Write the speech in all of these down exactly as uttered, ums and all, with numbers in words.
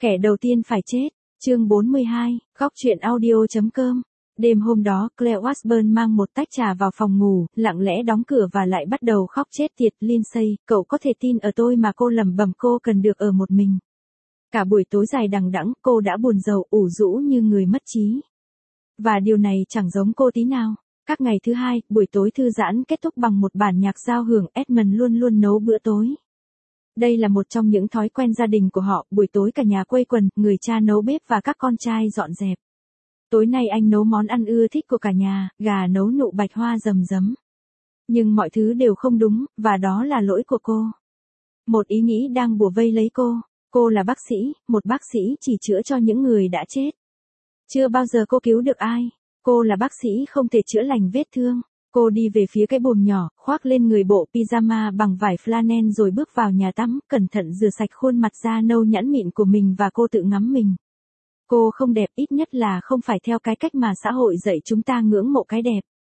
Kẻ đầu tiên phải chết. Chương bốn mươi hai, góc truyện audio.com. Đêm hôm đó, Claire Washburn mang một tách trà vào phòng ngủ, lặng lẽ đóng cửa và lại bắt đầu khóc chết tiệt. Lindsay, cậu có thể tin ở tôi mà, cô lẩm bẩm, cô cần được ở một mình. Cả buổi tối dài đằng đẵng, cô đã buồn rầu, ủ rũ như người mất trí. Và điều này chẳng giống cô tí nào. Các ngày thứ hai, buổi tối thư giãn kết thúc bằng một bản nhạc giao hưởng. Edmund luôn luôn nấu bữa tối. Đây là một trong những thói quen gia đình của họ, buổi tối cả nhà quây quần, người cha nấu bếp và các con trai dọn dẹp. Tối nay anh nấu món ăn ưa thích của cả nhà, gà nấu nụ bạch hoa rầm rấm. Nhưng mọi thứ đều không đúng, và đó là lỗi của cô. Một ý nghĩ đang bủa vây lấy cô. Cô là bác sĩ, một bác sĩ chỉ chữa cho những người đã chết. Chưa bao giờ cô cứu được ai. Cô là bác sĩ không thể chữa lành vết thương. Cô đi về phía cái bồn nhỏ, khoác lên người bộ pyjama bằng vải flannel rồi bước vào nhà tắm, cẩn thận rửa sạch khuôn mặt da nâu nhẵn mịn của mình và cô tự ngắm mình. Cô không đẹp, ít nhất là không phải theo cái cách mà xã hội dạy chúng ta ngưỡng mộ cái đẹp.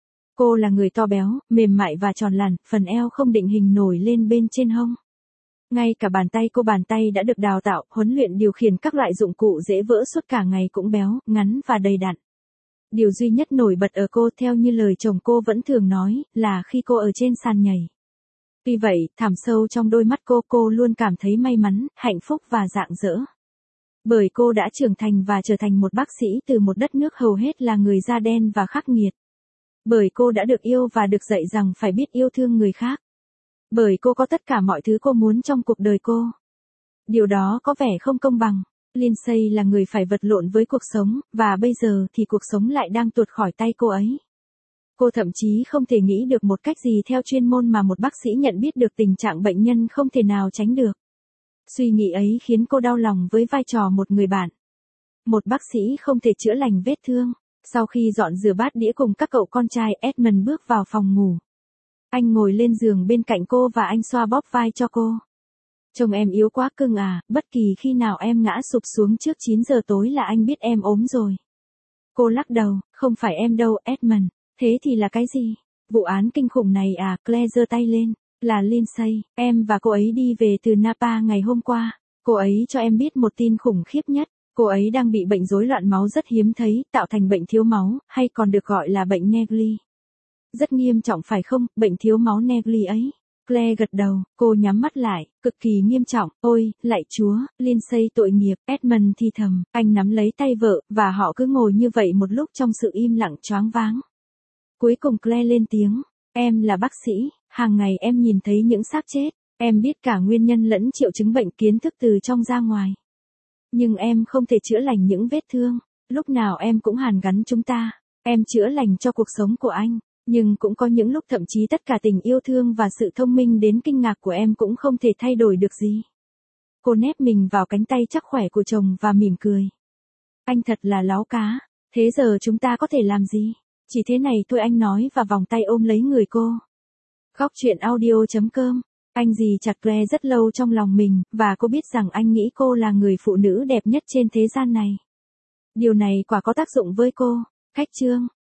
Cô là người to béo, mềm mại và tròn làn, phần eo không định hình nổi lên bên trên hông. Ngay cả bàn tay cô bàn tay đã được đào tạo, huấn luyện điều khiển các loại dụng cụ dễ vỡ suốt cả ngày cũng béo, ngắn và đầy đặn. Điều duy nhất nổi bật ở cô, theo như lời chồng cô vẫn thường nói, là khi cô ở trên sàn nhảy. Vì vậy, thẳm sâu trong đôi mắt cô, cô luôn cảm thấy may mắn, hạnh phúc và rạng rỡ. Bởi cô đã trưởng thành và trở thành một bác sĩ từ một đất nước hầu hết là người da đen và khắc nghiệt. Bởi cô đã được yêu và được dạy rằng phải biết yêu thương người khác. Bởi cô có tất cả mọi thứ cô muốn trong cuộc đời cô. Điều đó có vẻ không công bằng. Lindsay là người phải vật lộn với cuộc sống, và bây giờ thì cuộc sống lại đang tuột khỏi tay cô ấy. Cô thậm chí không thể nghĩ được một cách gì theo chuyên môn mà một bác sĩ nhận biết được tình trạng bệnh nhân không thể nào tránh được. Suy nghĩ ấy khiến cô đau lòng với vai trò một người bạn. Một bác sĩ không thể chữa lành vết thương. Sau khi dọn rửa bát đĩa cùng các cậu con trai, Edmund bước vào phòng ngủ. Anh ngồi lên giường bên cạnh cô và anh xoa bóp vai cho cô. Trông em yếu quá cưng à, bất kỳ khi nào em ngã sụp xuống trước chín giờ tối là anh biết em ốm rồi. Cô lắc đầu, không phải em đâu, Edmund. Thế thì là cái gì? Vụ án kinh khủng này à? Claire giơ tay lên. Là Lindsay, em và cô ấy đi về từ Napa ngày hôm qua. Cô ấy cho em biết một tin khủng khiếp nhất. Cô ấy đang bị bệnh rối loạn máu rất hiếm thấy, tạo thành bệnh thiếu máu, hay còn được gọi là bệnh Negri. Rất nghiêm trọng phải không, bệnh thiếu máu Negri ấy? Claire gật đầu, cô nhắm mắt lại, cực kỳ nghiêm trọng. Ôi, lạy Chúa, Lindsay tội nghiệp. Edmund thì thầm, anh nắm lấy tay vợ, và họ cứ ngồi như vậy một lúc trong sự im lặng choáng váng. Cuối cùng Claire lên tiếng, em là bác sĩ, hàng ngày em nhìn thấy những xác chết, em biết cả nguyên nhân lẫn triệu chứng bệnh, kiến thức từ trong ra ngoài. Nhưng em không thể chữa lành những vết thương, lúc nào em cũng hàn gắn chúng ta. Em chữa lành cho cuộc sống của anh. Nhưng cũng có những lúc thậm chí tất cả tình yêu thương và sự thông minh đến kinh ngạc của em cũng không thể thay đổi được gì. Cô nép mình vào cánh tay chắc khỏe của chồng và mỉm cười. Anh thật là láo cá. Thế giờ chúng ta có thể làm gì? Chỉ thế này thôi, anh nói và vòng tay ôm lấy người cô. Góc truyện audio.com. Anh dì chặt Claire rất lâu trong lòng mình, và cô biết rằng anh nghĩ cô là người phụ nữ đẹp nhất trên thế gian này. Điều này quả có tác dụng với cô. Khách chương.